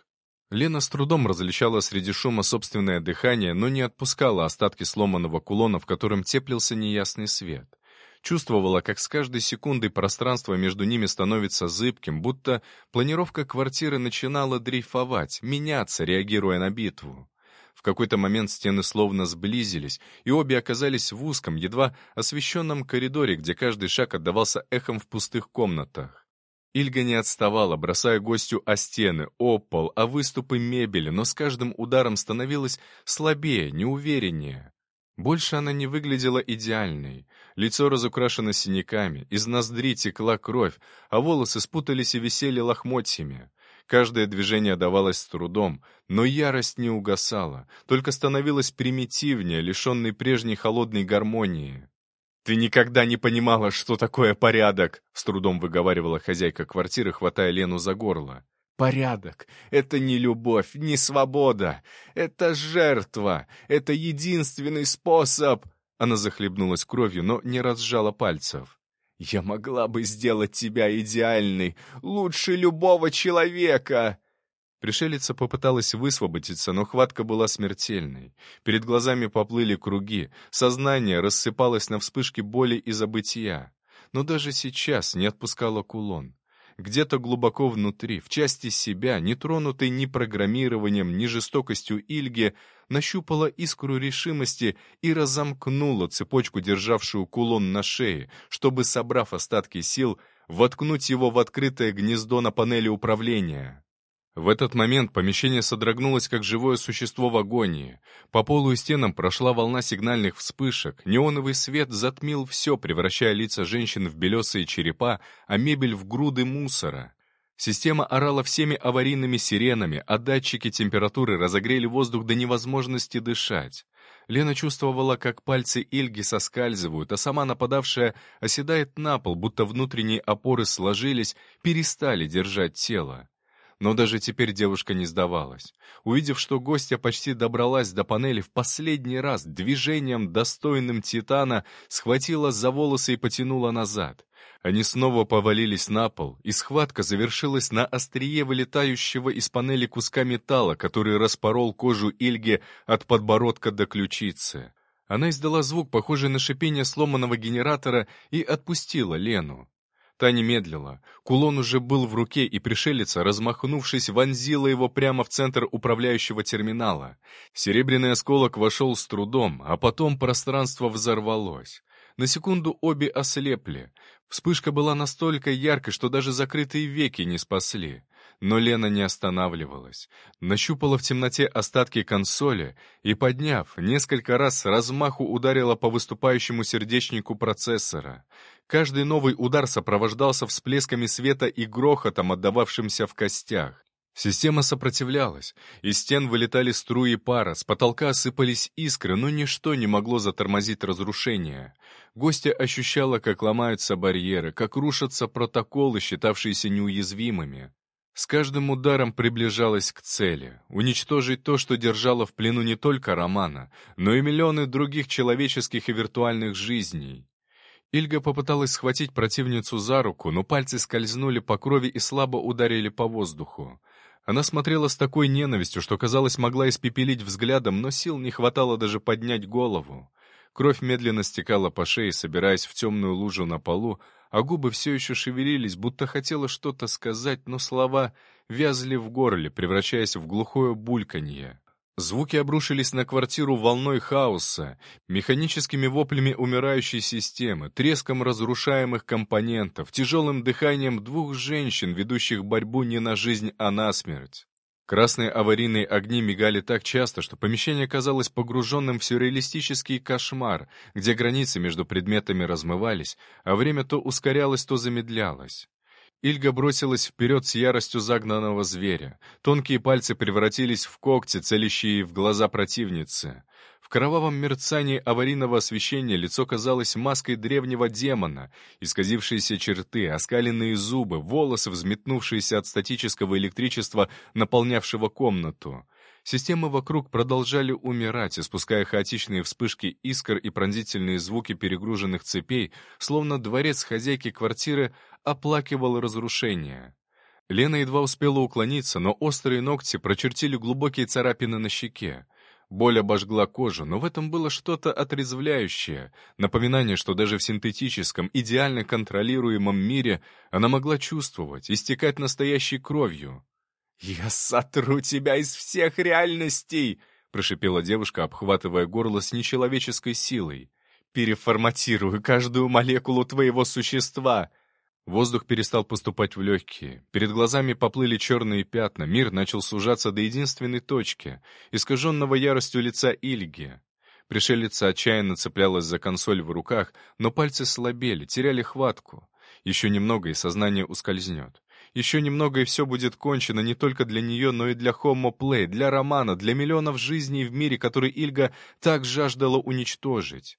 Лена с трудом различала среди шума собственное дыхание, но не отпускала остатки сломанного кулона, в котором теплился неясный свет. Чувствовала, как с каждой секундой пространство между ними становится зыбким, будто планировка квартиры начинала дрейфовать, меняться, реагируя на битву. В какой-то момент стены словно сблизились, и обе оказались в узком, едва освещенном коридоре, где каждый шаг отдавался эхом в пустых комнатах. Ильга не отставала, бросая гостю о стены, о пол, о выступы мебели, но с каждым ударом становилась слабее, неувереннее. Больше она не выглядела идеальной. Лицо разукрашено синяками, из ноздрей текла кровь, а волосы спутались и висели лохмотьями. Каждое движение давалось с трудом, но ярость не угасала, только становилась примитивнее, лишенной прежней холодной гармонии. «Ты никогда не понимала, что такое порядок!» — с трудом выговаривала хозяйка квартиры, хватая Лену за горло. «Порядок — это не любовь, не свобода. Это жертва. Это единственный способ...» Она захлебнулась кровью, но не разжала пальцев. «Я могла бы сделать тебя идеальной, лучше любого человека!» Пришелица попыталась высвободиться, но хватка была смертельной. Перед глазами поплыли круги, сознание рассыпалось на вспышки боли и забытия. Но даже сейчас не отпускала кулон. Где-то глубоко внутри, в части себя, не тронутой ни программированием, ни жестокостью Ильги, нащупала искру решимости и разомкнула цепочку, державшую кулон на шее, чтобы, собрав остатки сил, воткнуть его в открытое гнездо на панели управления. В этот момент помещение содрогнулось, как живое существо в агонии. По полу и стенам прошла волна сигнальных вспышек, неоновый свет затмил все, превращая лица женщин в белесые черепа, а мебель в груды мусора. Система орала всеми аварийными сиренами, а датчики температуры разогрели воздух до невозможности дышать. Лена чувствовала, как пальцы Ильги соскальзывают, а сама нападавшая оседает на пол, будто внутренние опоры сложились, перестали держать тело. Но даже теперь девушка не сдавалась. Увидев, что гостья почти добралась до панели, в последний раз движением, достойным Титана, схватила за волосы и потянула назад. Они снова повалились на пол, и схватка завершилась на острие вылетающего из панели куска металла, который распорол кожу Ильги от подбородка до ключицы. Она издала звук, похожий на шипение сломанного генератора, и отпустила Лену. Та не медлила. Кулон уже был в руке, и пришелица, размахнувшись, вонзила его прямо в центр управляющего терминала. Серебряный осколок вошел с трудом, а потом пространство взорвалось. На секунду обе ослепли. Вспышка была настолько яркой, что даже закрытые веки не спасли. Но Лена не останавливалась. Нащупала в темноте остатки консоли и, подняв, несколько раз с размаху ударила по выступающему сердечнику процессора. Каждый новый удар сопровождался всплесками света и грохотом, отдававшимся в костях. Система сопротивлялась, из стен вылетали струи пара, с потолка осыпались искры, но ничто не могло затормозить разрушение. Гостья ощущала, как ломаются барьеры, как рушатся протоколы, считавшиеся неуязвимыми. С каждым ударом приближалась к цели — уничтожить то, что держало в плену не только Романа, но и миллионы других человеческих и виртуальных жизней. Ильга попыталась схватить противницу за руку, но пальцы скользнули по крови и слабо ударили по воздуху. Она смотрела с такой ненавистью, что, казалось, могла испепелить взглядом, но сил не хватало даже поднять голову. Кровь медленно стекала по шее, собираясь в темную лужу на полу, а губы все еще шевелились, будто хотела что-то сказать, но слова вязли в горле, превращаясь в глухое бульканье. Звуки обрушились на квартиру волной хаоса, механическими воплями умирающей системы, треском разрушаемых компонентов, тяжелым дыханием двух женщин, ведущих борьбу не на жизнь, а на смерть. Красные аварийные огни мигали так часто, что помещение казалось погруженным в сюрреалистический кошмар, где границы между предметами размывались, а время то ускорялось, то замедлялось. Ильга бросилась вперед с яростью загнанного зверя. Тонкие пальцы превратились в когти, целящие в глаза противницы. В кровавом мерцании аварийного освещения лицо казалось маской древнего демона, исказившиеся черты, оскаленные зубы, волосы, взметнувшиеся от статического электричества, наполнявшего комнату. Системы вокруг продолжали умирать, испуская хаотичные вспышки искр и пронзительные звуки перегруженных цепей, словно дворец хозяйки квартиры оплакивал разрушение. Лена едва успела уклониться, но острые ногти прочертили глубокие царапины на щеке. Боль обожгла кожу, но в этом было что-то отрезвляющее, напоминание, что даже в синтетическом, идеально контролируемом мире она могла чувствовать, истекать настоящей кровью. «Я сотру тебя из всех реальностей!» — прошипела девушка, обхватывая горло с нечеловеческой силой. «Переформатирую каждую молекулу твоего существа!» Воздух перестал поступать в легкие. Перед глазами поплыли черные пятна, мир начал сужаться до единственной точки, искаженного яростью лица Ильги. Пришелица отчаянно цеплялась за консоль в руках, но пальцы слабели, теряли хватку. Еще немного, и сознание ускользнет. Еще немного, и все будет кончено не только для нее, но и для Homo Play, для Романа, для миллионов жизней в мире, который Ильга так жаждала уничтожить.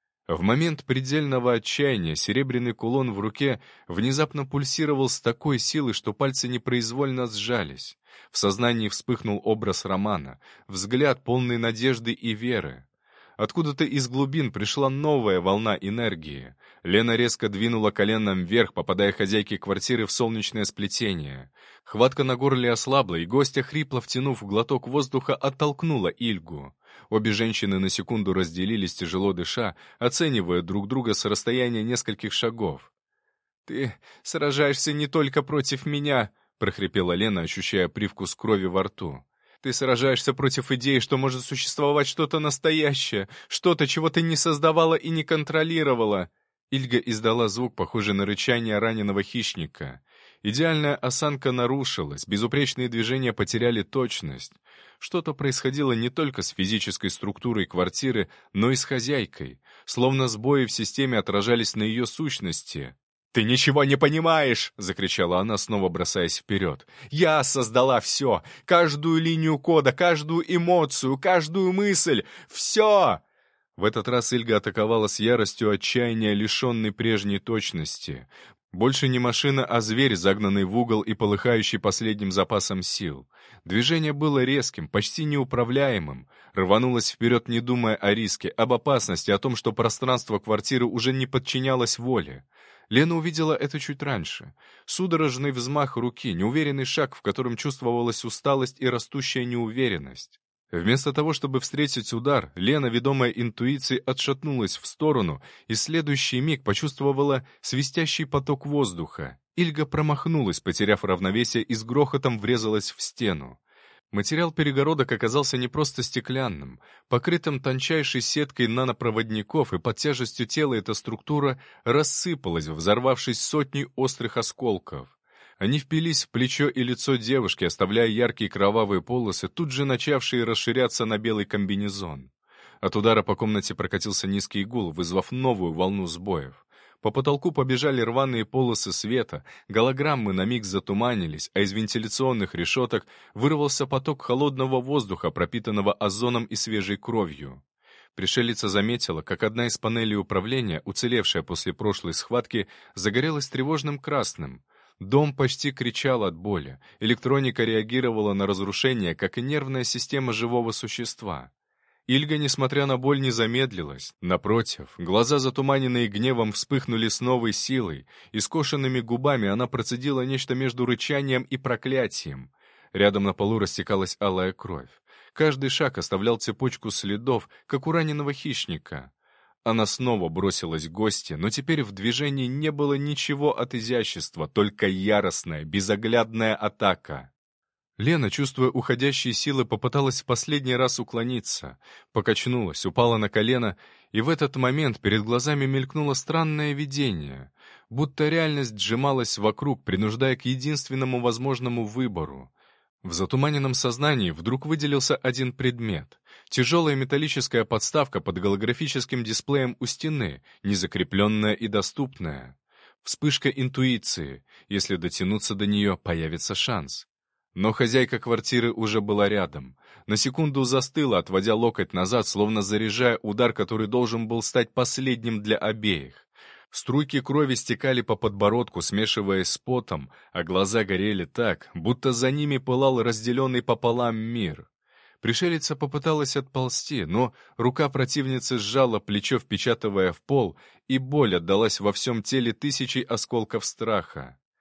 В момент предельного отчаяния серебряный кулон в руке внезапно пульсировал с такой силой, что пальцы непроизвольно сжались. В сознании вспыхнул образ Романа, взгляд полный надежды и веры. Откуда-то из глубин пришла новая волна энергии. Лена резко двинула коленом вверх, попадая хозяйке квартиры в солнечное сплетение. Хватка на горле ослабла, и гостья, хрипло втянув глоток воздуха, оттолкнула Ильгу. Обе женщины на секунду разделились, тяжело дыша, оценивая друг друга с расстояния нескольких шагов. «Ты сражаешься не только против меня», — прохрипела Лена, ощущая привкус крови во рту. «Ты сражаешься против идеи, что может существовать что-то настоящее, что-то, чего ты не создавала и не контролировала». Ильга издала звук, похожий на рычание раненого хищника. Идеальная осанка нарушилась, безупречные движения потеряли точность. Что-то происходило не только с физической структурой квартиры, но и с хозяйкой. Словно сбои в системе отражались на ее сущности. «Ты ничего не понимаешь!» — закричала она, снова бросаясь вперед. «Я создала все! Каждую линию кода, каждую эмоцию, каждую мысль! Все!» В этот раз Ильга атаковала с яростью отчаяния, лишенной прежней точности. Больше не машина, а зверь, загнанный в угол и полыхающий последним запасом сил. Движение было резким, почти неуправляемым. Рванулась вперед, не думая о риске, об опасности, о том, что пространство квартиры уже не подчинялось воле. Лена увидела это чуть раньше. Судорожный взмах руки, неуверенный шаг, в котором чувствовалась усталость и растущая неуверенность. Вместо того, чтобы встретить удар, Лена, ведомая интуицией, отшатнулась в сторону и в следующий миг почувствовала свистящий поток воздуха. Ильга промахнулась, потеряв равновесие, и с грохотом врезалась в стену. Материал перегородок оказался не просто стеклянным. Покрытым тончайшей сеткой нанопроводников, и под тяжестью тела эта структура рассыпалась, взорвавшись сотней острых осколков. Они впились в плечо и лицо девушки, оставляя яркие кровавые полосы, тут же начавшие расширяться на белый комбинезон. От удара по комнате прокатился низкий гул, вызвав новую волну сбоев. По потолку побежали рваные полосы света, голограммы на миг затуманились, а из вентиляционных решеток вырвался поток холодного воздуха, пропитанного озоном и свежей кровью. Пришелица заметила, как одна из панелей управления, уцелевшая после прошлой схватки, загорелась тревожным красным. Дом почти кричал от боли. Электроника реагировала на разрушение, как и нервная система живого существа. Ильга, несмотря на боль, не замедлилась. Напротив, глаза, затуманенные гневом, вспыхнули с новой силой, и скошенными губами она процедила нечто между рычанием и проклятием. Рядом на полу растекалась алая кровь. Каждый шаг оставлял цепочку следов, как у раненого хищника. Она снова бросилась к гости, но теперь в движении не было ничего от изящества, только яростная, безоглядная атака. Лена, чувствуя уходящие силы, попыталась в последний раз уклониться, покачнулась, упала на колено, и в этот момент перед глазами мелькнуло странное видение, будто реальность сжималась вокруг, принуждая к единственному возможному выбору. В затуманенном сознании вдруг выделился один предмет. Тяжелая металлическая подставка под голографическим дисплеем у стены, незакрепленная и доступная. Вспышка интуиции. Если дотянуться до нее, появится шанс. Но хозяйка квартиры уже была рядом. На секунду застыла, отводя локоть назад, словно заряжая удар, который должен был стать последним для обеих. Струйки крови стекали по подбородку, смешиваясь с потом, а глаза горели так, будто за ними пылал разделенный пополам мир. Пришелица попыталась отползти, но рука противницы сжала плечо, впечатывая в пол, и боль отдалась во всем теле тысячей осколков страха.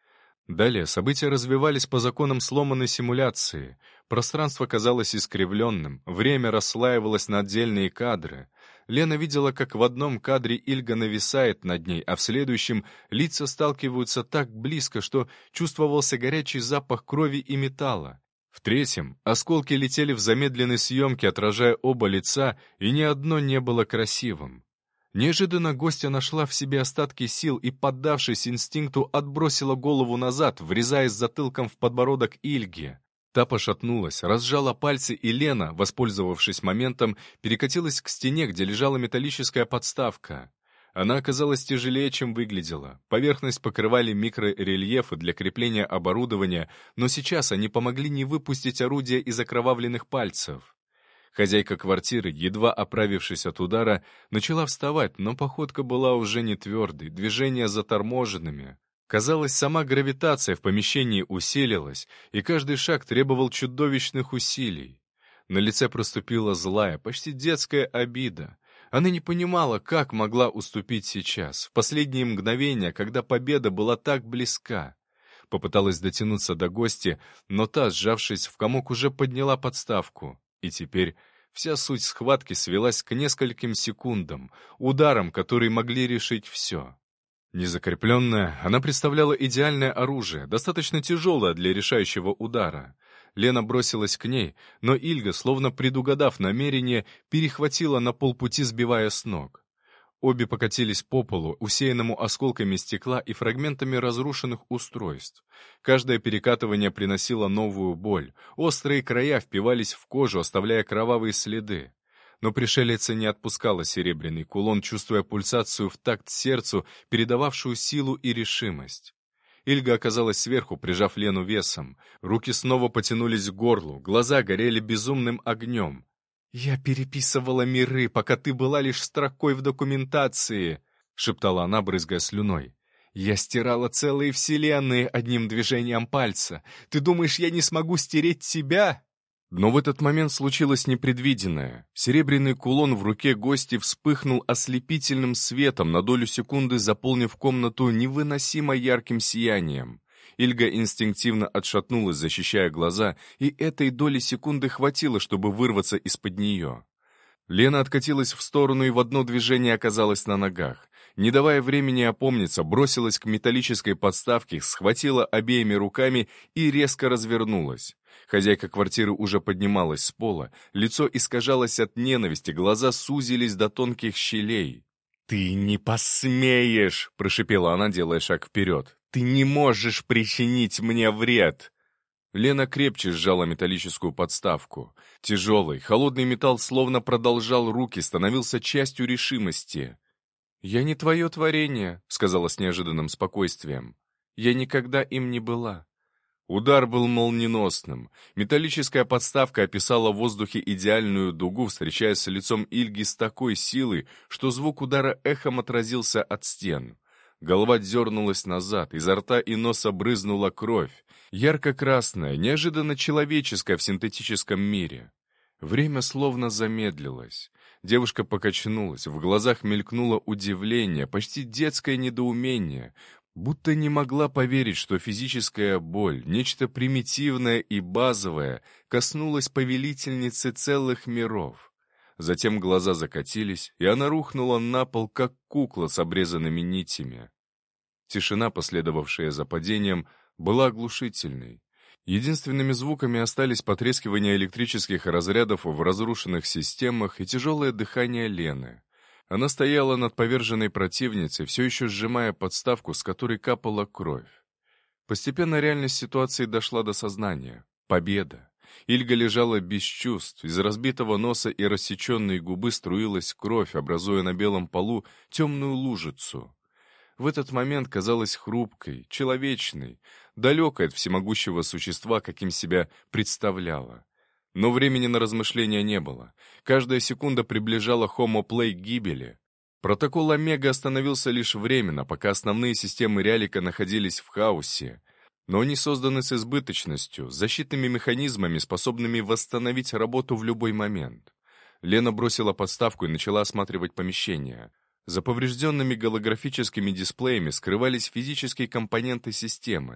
Далее события развивались по законам сломанной симуляции. Пространство казалось искривленным, время расслаивалось на отдельные кадры. Лена видела, как в одном кадре Ильга нависает над ней, а в следующем лица сталкиваются так близко, что чувствовался горячий запах крови и металла. В третьем осколки летели в замедленной съемке, отражая оба лица, и ни одно не было красивым. Неожиданно гостья нашла в себе остатки сил и, поддавшись инстинкту, отбросила голову назад, врезаясь затылком в подбородок Ильги. Та пошатнулась, разжала пальцы, и Лена, воспользовавшись моментом, перекатилась к стене, где лежала металлическая подставка. Она оказалась тяжелее, чем выглядела. Поверхность покрывали микрорельефы для крепления оборудования, но сейчас они помогли не выпустить орудие из окровавленных пальцев. Хозяйка квартиры, едва оправившись от удара, начала вставать, но походка была уже не твердой, движения заторможенными. Казалось, сама гравитация в помещении усилилась, и каждый шаг требовал чудовищных усилий. На лице проступила злая, почти детская обида. Она не понимала, как могла уступить сейчас, в последние мгновения, когда победа была так близка. Попыталась дотянуться до гостя, но та, сжавшись в комок, уже подняла подставку. И теперь вся суть схватки свелась к нескольким секундам, ударам, которые могли решить все. Незакрепленная, она представляла идеальное оружие, достаточно тяжелое для решающего удара. Лена бросилась к ней, но Ильга, словно предугадав намерение, перехватила на полпути, сбивая с ног. Обе покатились по полу, усеянному осколками стекла и фрагментами разрушенных устройств. Каждое перекатывание приносило новую боль. Острые края впивались в кожу, оставляя кровавые следы. Но пришелица не отпускала серебряный кулон, чувствуя пульсацию в такт сердцу, передававшую силу и решимость. Ильга оказалась сверху, прижав Лену весом. Руки снова потянулись к горлу, глаза горели безумным огнем. «Я переписывала миры, пока ты была лишь строкой в документации», — шептала она, брызгая слюной. «Я стирала целые вселенные одним движением пальца. Ты думаешь, я не смогу стереть тебя?» Но в этот момент случилось непредвиденное. Серебряный кулон в руке гости вспыхнул ослепительным светом, на долю секунды заполнив комнату невыносимо ярким сиянием. Ильга инстинктивно отшатнулась, защищая глаза, и этой доли секунды хватило, чтобы вырваться из-под нее. Лена откатилась в сторону и в одно движение оказалась на ногах. Не давая времени опомниться, бросилась к металлической подставке, схватила обеими руками и резко развернулась. Хозяйка квартиры уже поднималась с пола, лицо искажалось от ненависти, глаза сузились до тонких щелей. «Ты не посмеешь!» — прошипела она, делая шаг вперед. «Ты не можешь причинить мне вред!» Лена крепче сжала металлическую подставку. Тяжелый, холодный металл словно продолжал руки, становился частью решимости. «Я не твое творение», — сказала с неожиданным спокойствием. «Я никогда им не была». Удар был молниеносным. Металлическая подставка описала в воздухе идеальную дугу, встречаясь с лицом Ильги с такой силой, что звук удара эхом отразился от стен. Голова дернулась назад, изо рта и носа брызнула кровь. Ярко-красная, неожиданно человеческая в синтетическом мире. Время словно замедлилось. Девушка покачнулась, в глазах мелькнуло удивление, почти детское недоумение, будто не могла поверить, что физическая боль, нечто примитивное и базовое, коснулась повелительницы целых миров. Затем глаза закатились, и она рухнула на пол, как кукла с обрезанными нитями. Тишина, последовавшая за падением, была оглушительной. Единственными звуками остались потрескивание электрических разрядов в разрушенных системах и тяжелое дыхание Лены. Она стояла над поверженной противницей, все еще сжимая подставку, с которой капала кровь. Постепенно реальность ситуации дошла до сознания. Победа. Ильга лежала без чувств, из разбитого носа и рассеченной губы струилась кровь, образуя на белом полу темную лужицу. В этот момент казалась хрупкой, человечной, далекой от всемогущего существа, каким себя представляла. Но времени на размышления не было. Каждая секунда приближала Homo Play к гибели. Протокол Омега остановился лишь временно, пока основные системы Рялика находились в хаосе. Но они созданы с избыточностью, с защитными механизмами, способными восстановить работу в любой момент. Лена бросила подставку и начала осматривать помещение. За поврежденными голографическими дисплеями скрывались физические компоненты системы.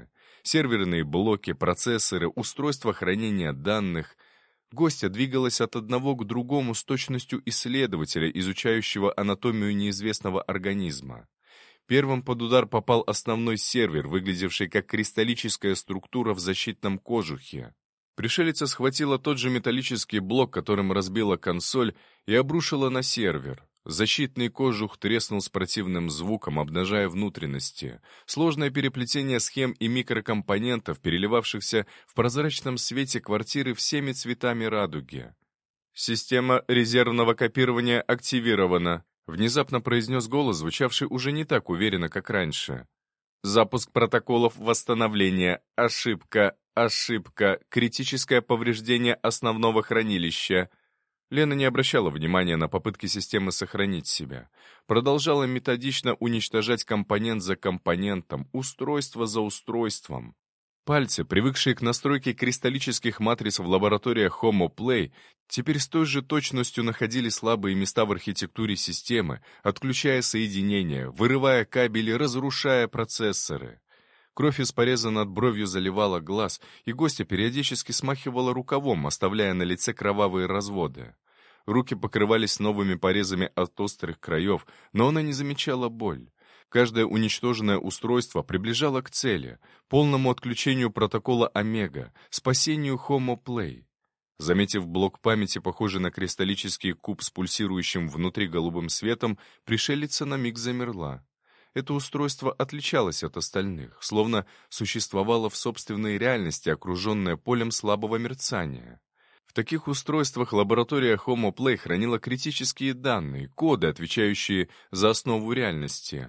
серверные блоки, процессоры, устройства хранения данных. Гостья двигалась от одного к другому с точностью исследователя, изучающего анатомию неизвестного организма. Первым под удар попал основной сервер, выглядевший как кристаллическая структура в защитном кожухе. Пришелица схватила тот же металлический блок, которым разбила консоль, и обрушила на сервер. Защитный кожух треснул с противным звуком, обнажая внутренности. Сложное переплетение схем и микрокомпонентов, переливавшихся в прозрачном свете квартиры всеми цветами радуги. «Система резервного копирования активирована», — внезапно произнес голос, звучавший уже не так уверенно, как раньше. «Запуск протоколов восстановления. Ошибка. Ошибка. Критическое повреждение основного хранилища». Лена не обращала внимания на попытки системы сохранить себя. Продолжала методично уничтожать компонент за компонентом, устройство за устройством. Пальцы, привыкшие к настройке кристаллических матриц в лабораториях Homo Play, теперь с той же точностью находили слабые места в архитектуре системы, отключая соединения, вырывая кабели, разрушая процессоры. Кровь из пореза над бровью заливала глаз, и гостья периодически смахивала рукавом, оставляя на лице кровавые разводы. Руки покрывались новыми порезами от острых краев, но она не замечала боль. Каждое уничтоженное устройство приближало к цели, полному отключению протокола Омега, спасению Homo Play. Заметив блок памяти, похожий на кристаллический куб с пульсирующим внутри голубым светом, пришелица на миг замерла. Это устройство отличалось от остальных, словно существовало в собственной реальности, окруженное полем слабого мерцания. В таких устройствах лаборатория Homo Play хранила критические данные, коды, отвечающие за основу реальности.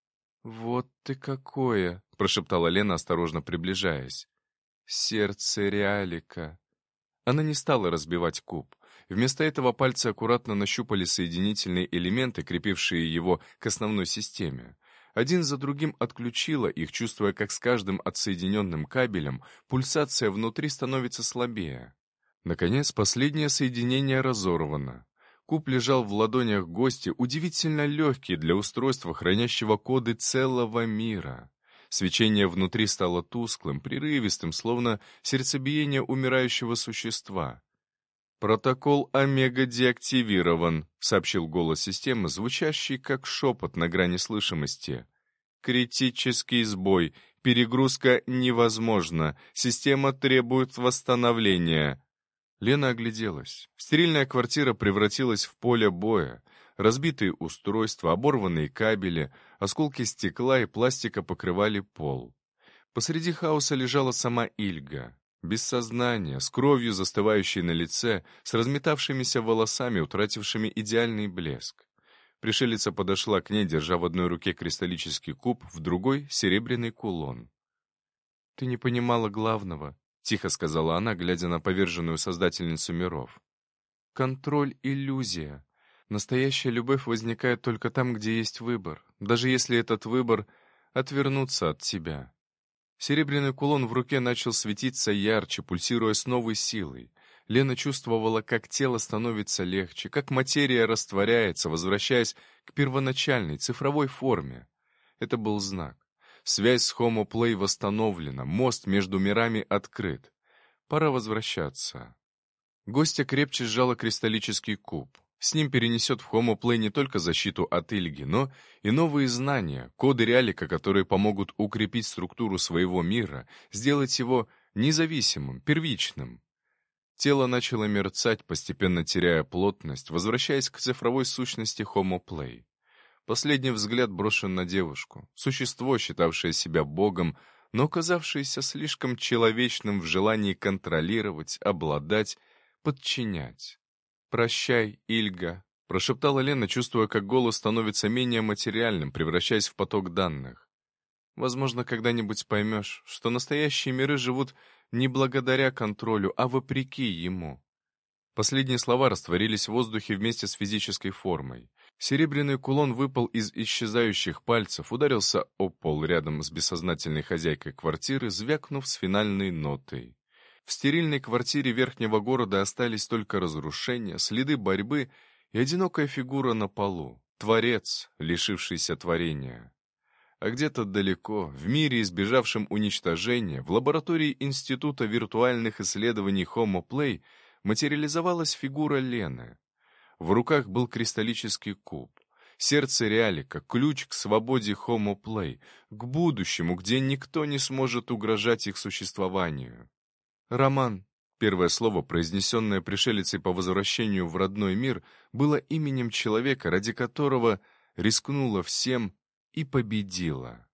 «Вот ты какое!» — прошептала Лена, осторожно приближаясь. «Сердце реалика». Она не стала разбивать куб. Вместо этого пальцы аккуратно нащупали соединительные элементы, крепившие его к основной системе. Один за другим отключила их, чувствуя, как с каждым отсоединенным кабелем пульсация внутри становится слабее. Наконец, последнее соединение разорвано. Куб лежал в ладонях гостя, удивительно легкий для устройства, хранящего коды целого мира. Свечение внутри стало тусклым, прерывистым, словно сердцебиение умирающего существа. «Протокол Омега деактивирован», — сообщил голос системы, звучащий как шепот на грани слышимости. «Критический сбой. Перегрузка невозможна. Система требует восстановления». Лена огляделась. Стерильная квартира превратилась в поле боя. Разбитые устройства, оборванные кабели, осколки стекла и пластика покрывали пол. Посреди хаоса лежала сама Ильга. Без сознания, с кровью, застывающей на лице, с разметавшимися волосами, утратившими идеальный блеск. Пришелица подошла к ней, держа в одной руке кристаллический куб, в другой — серебряный кулон. «Ты не понимала главного», — тихо сказала она, глядя на поверженную создательницу миров. «Контроль — иллюзия. Настоящая любовь возникает только там, где есть выбор, даже если этот выбор — отвернуться от тебя». Серебряный кулон в руке начал светиться ярче, пульсируя с новой силой. Лена чувствовала, как тело становится легче, как материя растворяется, возвращаясь к первоначальной цифровой форме. Это был знак. Связь с Homo Play восстановлена, мост между мирами открыт. Пора возвращаться. Гостья крепче сжала кристаллический куб. С ним перенесет в Homo Play не только защиту от Ильги, но и новые знания, коды реалика, которые помогут укрепить структуру своего мира, сделать его независимым, первичным. Тело начало мерцать, постепенно теряя плотность, возвращаясь к цифровой сущности Homo Play. Последний взгляд брошен на девушку, существо, считавшее себя богом, но казавшееся слишком человечным в желании контролировать, обладать, подчинять. «Прощай, Ильга», — прошептала Лена, чувствуя, как голос становится менее материальным, превращаясь в поток данных. «Возможно, когда-нибудь поймешь, что настоящие миры живут не благодаря контролю, а вопреки ему». Последние слова растворились в воздухе вместе с физической формой. Серебряный кулон выпал из исчезающих пальцев, ударился о пол рядом с бессознательной хозяйкой квартиры, звякнув с финальной нотой. В стерильной квартире верхнего города остались только разрушения, следы борьбы и одинокая фигура на полу, творец, лишившийся творения. А где-то далеко, в мире, избежавшем уничтожения, в лаборатории Института виртуальных исследований Homo Play материализовалась фигура Лены. В руках был кристаллический куб. Сердце Реалика, ключ к свободе Homo Play, к будущему, где никто не сможет угрожать их существованию. Роман, первое слово, произнесенное пришелицей по возвращению в родной мир, было именем человека, ради которого рискнула всем и победила.